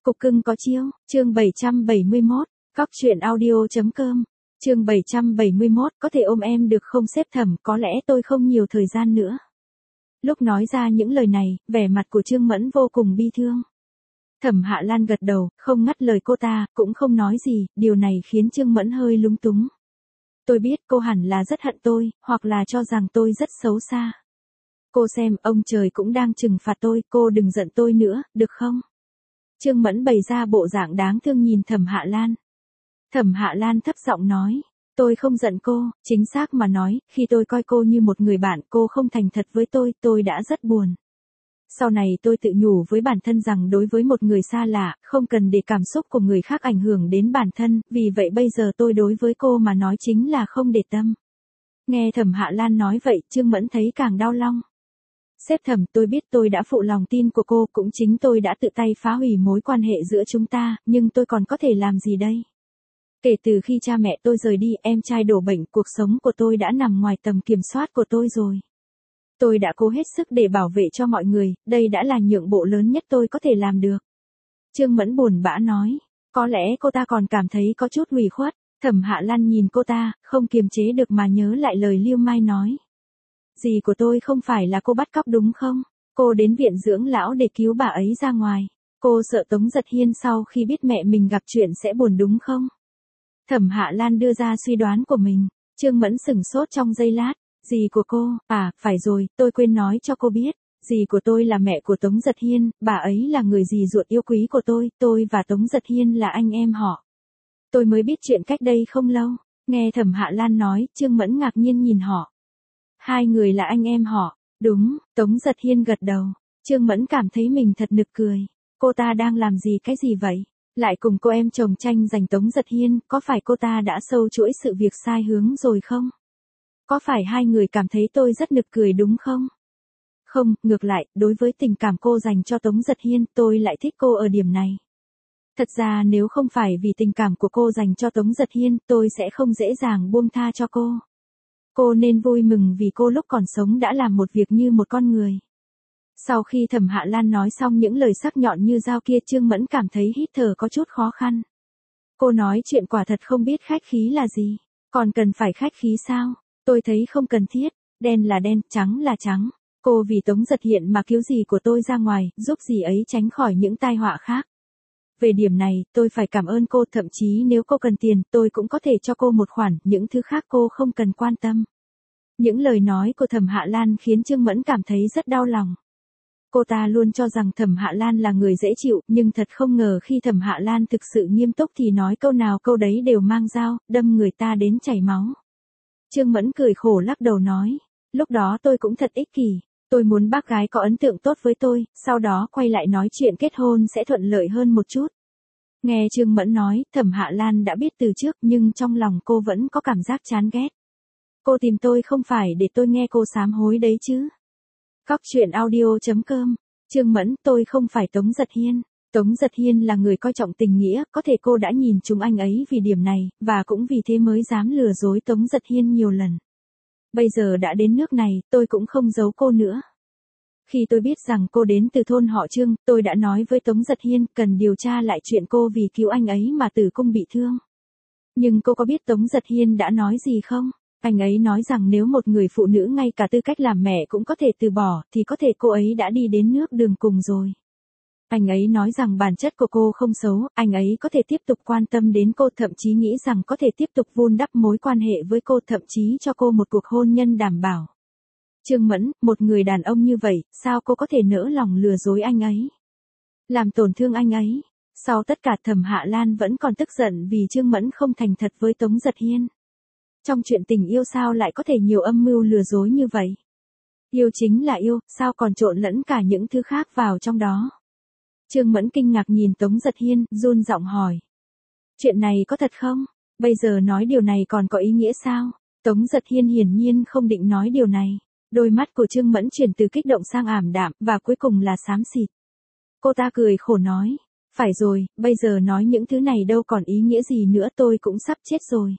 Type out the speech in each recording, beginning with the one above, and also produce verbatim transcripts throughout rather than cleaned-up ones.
Cục cưng có chiêu, chương bảy trăm bảy mươi mốt, cóc truyện audio.com, chương bảy trăm bảy mươi mốt, có thể ôm em được không sếp Thẩm, có lẽ tôi không nhiều thời gian nữa. Lúc nói ra những lời này, vẻ mặt của Trương Mẫn vô cùng bi thương. Thẩm Hạ Lan gật đầu, không ngắt lời cô ta, cũng không nói gì, điều này khiến Trương Mẫn hơi lúng túng. Tôi biết cô hẳn là rất hận tôi, hoặc là cho rằng tôi rất xấu xa. Cô xem, ông trời cũng đang trừng phạt tôi, cô đừng giận tôi nữa, được không? Trương Mẫn bày ra bộ dạng đáng thương nhìn Thẩm Hạ Lan. Thẩm Hạ Lan thấp giọng nói, tôi không giận cô, chính xác mà nói, khi tôi coi cô như một người bạn, cô không thành thật với tôi, tôi đã rất buồn. Sau này tôi tự nhủ với bản thân rằng đối với một người xa lạ, không cần để cảm xúc của người khác ảnh hưởng đến bản thân, vì vậy bây giờ tôi đối với cô mà nói chính là không để tâm. Nghe Thẩm Hạ Lan nói vậy, Trương Mẫn thấy càng đau lòng. Sếp Thẩm, tôi biết tôi đã phụ lòng tin của cô, cũng chính tôi đã tự tay phá hủy mối quan hệ giữa chúng ta, nhưng tôi còn có thể làm gì đây? Kể từ khi cha mẹ tôi rời đi, em trai đổ bệnh, cuộc sống của tôi đã nằm ngoài tầm kiểm soát của tôi rồi. Tôi đã cố hết sức để bảo vệ cho mọi người, đây đã là nhượng bộ lớn nhất tôi có thể làm được. Trương Mẫn buồn bã nói, có lẽ cô ta còn cảm thấy có chút ủy khuất. Thẩm Hạ Lan nhìn cô ta, không kiềm chế được mà nhớ lại lời Lưu Mai nói. Dì của tôi không phải là cô bắt cóc đúng không? Cô đến viện dưỡng lão để cứu bà ấy ra ngoài. Cô sợ Tống Giật Hiên sau khi biết mẹ mình gặp chuyện sẽ buồn đúng không? Thẩm Hạ Lan đưa ra suy đoán của mình. Trương Mẫn sửng sốt trong giây lát. Dì của cô, à, phải rồi, tôi quên nói cho cô biết. Dì của tôi là mẹ của Tống Giật Hiên, bà ấy là người dì ruột yêu quý của tôi, tôi và Tống Giật Hiên là anh em họ. Tôi mới biết chuyện cách đây không lâu. Nghe Thẩm Hạ Lan nói, Trương Mẫn ngạc nhiên nhìn họ. Hai người là anh em họ, đúng, Tống Giật Hiên gật đầu. Trương Mẫn cảm thấy mình thật nực cười. Cô ta đang làm gì cái gì vậy? Lại cùng cô em chồng tranh giành Tống Giật Hiên, có phải cô ta đã sâu chuỗi sự việc sai hướng rồi không? Có phải hai người cảm thấy tôi rất nực cười đúng không? Không, ngược lại, đối với tình cảm cô dành cho Tống Giật Hiên, tôi lại thích cô ở điểm này. Thật ra nếu không phải vì tình cảm của cô dành cho Tống Giật Hiên, tôi sẽ không dễ dàng buông tha cho cô. Cô nên vui mừng vì cô lúc còn sống đã làm một việc như một con người. Sau khi Thẩm Hạ Lan nói xong những lời sắc nhọn như dao kia, Trương Mẫn cảm thấy hít thở có chút khó khăn. Cô nói chuyện quả thật không biết khách khí là gì. Còn cần phải khách khí sao? Tôi thấy không cần thiết. Đen là đen, trắng là trắng. Cô vì Tống Giật Hiên mà cứu dì của tôi ra ngoài, giúp dì ấy tránh khỏi những tai họa khác. Về điểm này, tôi phải cảm ơn cô, thậm chí nếu cô cần tiền, tôi cũng có thể cho cô một khoản, những thứ khác cô không cần quan tâm. Những lời nói của Thẩm Hạ Lan khiến Trương Mẫn cảm thấy rất đau lòng. Cô ta luôn cho rằng Thẩm Hạ Lan là người dễ chịu, nhưng thật không ngờ khi Thẩm Hạ Lan thực sự nghiêm túc thì nói câu nào câu đấy đều mang dao, đâm người ta đến chảy máu. Trương Mẫn cười khổ lắc đầu nói, lúc đó tôi cũng thật ích kỷ, tôi muốn bác gái có ấn tượng tốt với tôi, sau đó quay lại nói chuyện kết hôn sẽ thuận lợi hơn một chút. Nghe Trương Mẫn nói, Thẩm Hạ Lan đã biết từ trước, nhưng trong lòng cô vẫn có cảm giác chán ghét. Cô tìm tôi không phải để tôi nghe cô sám hối đấy chứ. Cóc truyện audio.com, Trương Mẫn, tôi không phải Tống Giật Hiên. Tống Giật Hiên là người coi trọng tình nghĩa, có thể cô đã nhìn trúng anh ấy vì điểm này, và cũng vì thế mới dám lừa dối Tống Giật Hiên nhiều lần. Bây giờ đã đến nước này, tôi cũng không giấu cô nữa. Khi tôi biết rằng cô đến từ thôn họ Trương, tôi đã nói với Tống Giật Hiên cần điều tra lại chuyện cô vì cứu anh ấy mà tử cung bị thương. Nhưng cô có biết Tống Giật Hiên đã nói gì không? Anh ấy nói rằng nếu một người phụ nữ ngay cả tư cách làm mẹ cũng có thể từ bỏ, thì có thể cô ấy đã đi đến nước đường cùng rồi. Anh ấy nói rằng bản chất của cô không xấu, anh ấy có thể tiếp tục quan tâm đến cô, thậm chí nghĩ rằng có thể tiếp tục vun đắp mối quan hệ với cô, thậm chí cho cô một cuộc hôn nhân đảm bảo. Trương Mẫn, một người đàn ông như vậy, sao cô có thể nỡ lòng lừa dối anh ấy? Làm tổn thương anh ấy. Sau tất cả, Thẩm Hạ Lan vẫn còn tức giận vì Trương Mẫn không thành thật với Tống Giật Hiên. Trong chuyện tình yêu sao lại có thể nhiều âm mưu lừa dối như vậy? Yêu chính là yêu, sao còn trộn lẫn cả những thứ khác vào trong đó? Trương Mẫn kinh ngạc nhìn Tống Giật Hiên, run giọng hỏi. Chuyện này có thật không? Bây giờ nói điều này còn có ý nghĩa sao? Tống Giật Hiên hiển nhiên không định nói điều này. Đôi mắt của Trương Mẫn chuyển từ kích động sang ảm đạm, và cuối cùng là xám xịt. Cô ta cười khổ nói. Phải rồi, bây giờ nói những thứ này đâu còn ý nghĩa gì nữa, tôi cũng sắp chết rồi.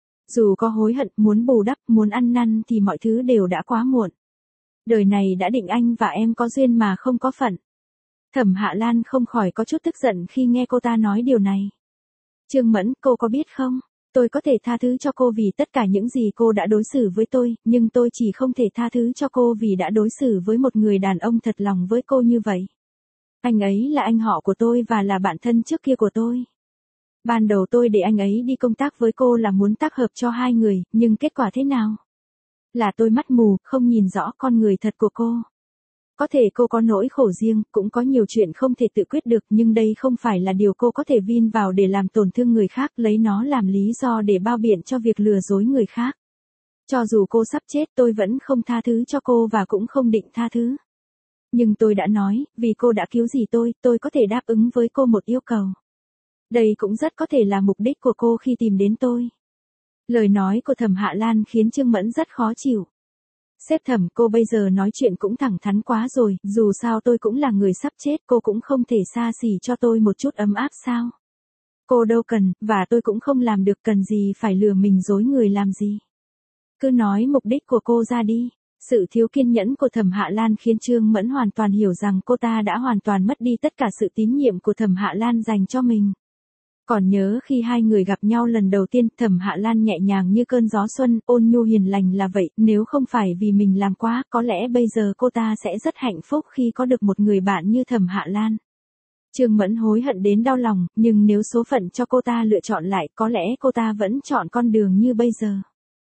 Dù có hối hận, muốn bù đắp, muốn ăn năn thì mọi thứ đều đã quá muộn. Đời này đã định anh và em có duyên mà không có phận. Thẩm Hạ Lan không khỏi có chút tức giận khi nghe cô ta nói điều này. Trương Mẫn, cô có biết không? Tôi có thể tha thứ cho cô vì tất cả những gì cô đã đối xử với tôi, nhưng tôi chỉ không thể tha thứ cho cô vì đã đối xử với một người đàn ông thật lòng với cô như vậy. Anh ấy là anh họ của tôi và là bạn thân trước kia của tôi. Ban đầu tôi để anh ấy đi công tác với cô là muốn tác hợp cho hai người, nhưng kết quả thế nào? Là tôi mắt mù, không nhìn rõ con người thật của cô. Có thể cô có nỗi khổ riêng, cũng có nhiều chuyện không thể tự quyết được, nhưng đây không phải là điều cô có thể vin vào để làm tổn thương người khác, lấy nó làm lý do để bao biện cho việc lừa dối người khác. Cho dù cô sắp chết tôi vẫn không tha thứ cho cô và cũng không định tha thứ. Nhưng tôi đã nói, vì cô đã cứu gì tôi, tôi có thể đáp ứng với cô một yêu cầu. Đây cũng rất có thể là mục đích của cô khi tìm đến tôi. Lời nói của Thẩm Hạ Lan khiến Trương Mẫn rất khó chịu. Sếp Thẩm, cô bây giờ nói chuyện cũng thẳng thắn quá rồi, dù sao tôi cũng là người sắp chết, cô cũng không thể xa xỉ cho tôi một chút ấm áp sao? Cô đâu cần, và tôi cũng không làm được, cần gì phải lừa mình dối người làm gì? Cứ nói mục đích của cô ra đi. Sự thiếu kiên nhẫn của Thẩm Hạ Lan khiến Trương Mẫn hoàn toàn hiểu rằng cô ta đã hoàn toàn mất đi tất cả sự tín nhiệm của Thẩm Hạ Lan dành cho mình. Còn nhớ khi hai người gặp nhau lần đầu tiên, Thẩm Hạ Lan nhẹ nhàng như cơn gió xuân, ôn nhu hiền lành là vậy, nếu không phải vì mình làm quá, có lẽ bây giờ cô ta sẽ rất hạnh phúc khi có được một người bạn như Thẩm Hạ Lan. Trương Mẫn hối hận đến đau lòng, nhưng nếu số phận cho cô ta lựa chọn lại, có lẽ cô ta vẫn chọn con đường như bây giờ.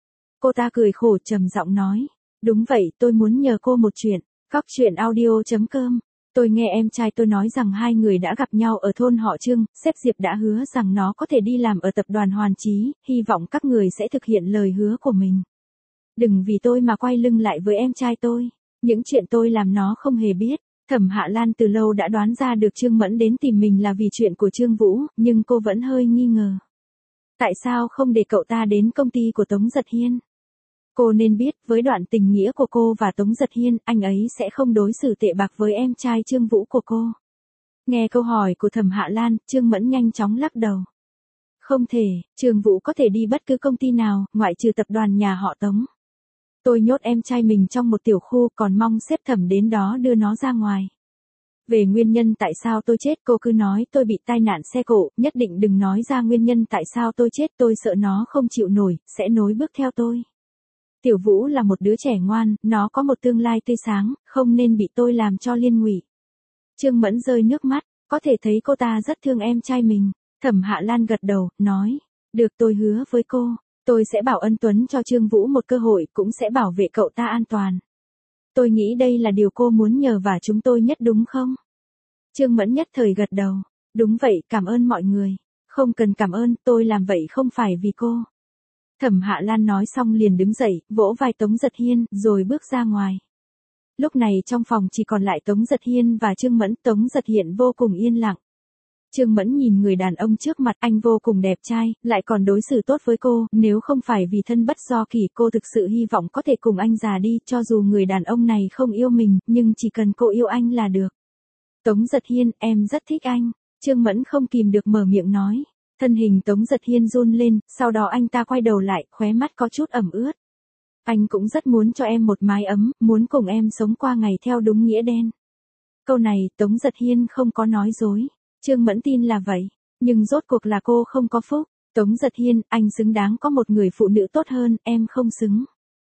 Cô ta cười khổ trầm giọng nói, đúng vậy, tôi muốn nhờ cô một chuyện. Góc truyện audio chấm com. Tôi nghe em trai tôi nói rằng hai người đã gặp nhau ở thôn họ Trương, sếp Diệp đã hứa rằng nó có thể đi làm ở tập đoàn Hoàn Chí, hy vọng các người sẽ thực hiện lời hứa của mình. Đừng vì tôi mà quay lưng lại với em trai tôi, những chuyện tôi làm nó không hề biết. Thẩm Hạ Lan từ lâu đã đoán ra được Trương Mẫn đến tìm mình là vì chuyện của Trương Vũ, nhưng cô vẫn hơi nghi ngờ. Tại sao không để cậu ta đến công ty của Tống Giật Hiên? Cô nên biết, với đoạn tình nghĩa của cô và Tống Giật Hiên, anh ấy sẽ không đối xử tệ bạc với em trai Trương Vũ của cô. Nghe câu hỏi của Thẩm Hạ Lan, Trương Mẫn nhanh chóng lắc đầu. Không thể, Trương Vũ có thể đi bất cứ công ty nào, ngoại trừ tập đoàn nhà họ Tống. Tôi nhốt em trai mình trong một tiểu khu, còn mong sếp Thẩm đến đó đưa nó ra ngoài. Về nguyên nhân tại sao tôi chết, cô cứ nói tôi bị tai nạn xe cộ, nhất định đừng nói ra nguyên nhân tại sao tôi chết, tôi sợ nó không chịu nổi, sẽ nối bước theo tôi. Tiểu Vũ là một đứa trẻ ngoan, nó có một tương lai tươi sáng, không nên bị tôi làm cho liên lụy. Trương Mẫn rơi nước mắt, có thể thấy cô ta rất thương em trai mình. Thẩm Hạ Lan gật đầu, nói, được, tôi hứa với cô, tôi sẽ bảo Ân Tuấn cho Trương Vũ một cơ hội, cũng sẽ bảo vệ cậu ta an toàn. Tôi nghĩ đây là điều cô muốn nhờ và chúng tôi nhất đúng không? Trương Mẫn nhất thời gật đầu, đúng vậy, cảm ơn mọi người. Không cần cảm ơn, tôi làm vậy không phải vì cô. Thẩm Hạ Lan nói xong liền đứng dậy, vỗ vai Tống Giật Hiên, rồi bước ra ngoài. Lúc này trong phòng chỉ còn lại Tống Giật Hiên và Trương Mẫn, Tống Giật Hiên vô cùng yên lặng. Trương Mẫn nhìn người đàn ông trước mặt, anh vô cùng đẹp trai, lại còn đối xử tốt với cô, nếu không phải vì thân bất do kỷ, cô thực sự hy vọng có thể cùng anh già đi, cho dù người đàn ông này không yêu mình, nhưng chỉ cần cô yêu anh là được. Tống Giật Hiên, em rất thích anh. Trương Mẫn không kìm được mở miệng nói. Thân hình Tống Giật Hiên run lên, sau đó anh ta quay đầu lại, khóe mắt có chút ẩm ướt. Anh cũng rất muốn cho em một mái ấm, muốn cùng em sống qua ngày theo đúng nghĩa đen. Câu này, Tống Giật Hiên không có nói dối. Trương Mẫn tin là vậy, nhưng rốt cuộc là cô không có phúc. Tống Giật Hiên, anh xứng đáng có một người phụ nữ tốt hơn, em không xứng.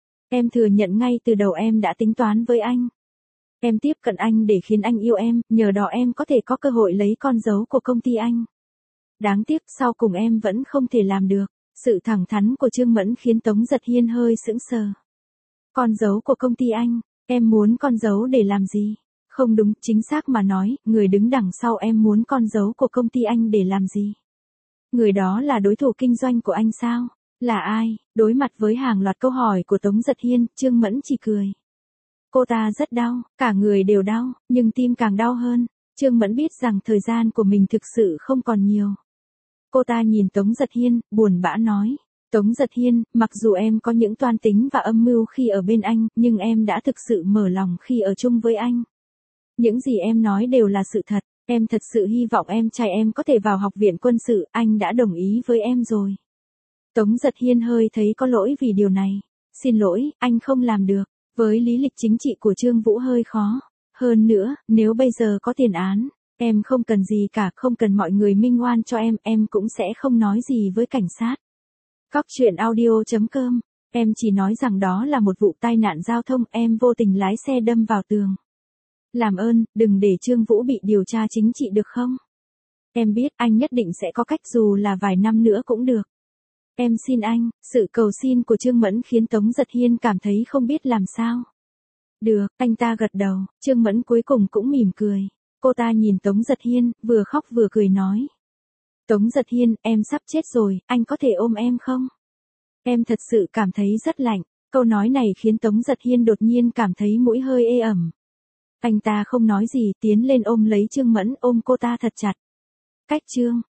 Em thừa nhận ngay từ đầu em đã tính toán với anh. Em tiếp cận anh để khiến anh yêu em, nhờ đó em có thể có cơ hội lấy con dấu của công ty anh. Đáng tiếc sau cùng em vẫn không thể làm được. Sự thẳng thắn của Trương Mẫn khiến Tống Giật Hiên hơi sững sờ. Con dấu của công ty anh, em muốn con dấu để làm gì? Không đúng, chính xác mà nói, người đứng đằng sau em muốn con dấu của công ty anh để làm gì? Người đó là đối thủ kinh doanh của anh sao? Là ai? Đối mặt với hàng loạt câu hỏi của Tống Giật Hiên, Trương Mẫn chỉ cười. Cô ta rất đau, cả người đều đau, nhưng tim càng đau hơn. Trương Mẫn biết rằng thời gian của mình thực sự không còn nhiều. Cô ta nhìn Tống Giật Hiên, buồn bã nói. Tống Giật Hiên, mặc dù em có những toan tính và âm mưu khi ở bên anh, nhưng em đã thực sự mở lòng khi ở chung với anh. Những gì em nói đều là sự thật, em thật sự hy vọng em trai em có thể vào học viện quân sự, anh đã đồng ý với em rồi. Tống Giật Hiên hơi thấy có lỗi vì điều này. Xin lỗi, anh không làm được, với lý lịch chính trị của Trương Vũ hơi khó. Hơn nữa, nếu bây giờ có tiền án, Em không cần gì cả, không cần mọi người minh oan cho em, em cũng sẽ không nói gì với cảnh sát. Cóc truyện audio chấm com. Em chỉ nói rằng đó là một vụ tai nạn giao thông, em vô tình lái xe đâm vào tường. Làm ơn, đừng để Trương Vũ bị điều tra chính trị được không? Em biết anh nhất định sẽ có cách, dù là vài năm nữa cũng được. Em xin anh. Sự cầu xin của Trương Mẫn khiến Tống Giật Hiên cảm thấy không biết làm sao. Được, anh ta gật đầu. Trương Mẫn cuối cùng cũng mỉm cười. Cô ta nhìn Tống Giật Hiên, vừa khóc vừa cười nói. Tống Giật Hiên, em sắp chết rồi, anh có thể ôm em không? Em thật sự cảm thấy rất lạnh. Câu nói này khiến Tống Giật Hiên đột nhiên cảm thấy mũi hơi ê ẩm. Anh ta không nói gì, tiến lên ôm lấy Trương Mẫn, ôm cô ta thật chặt. Cách Trương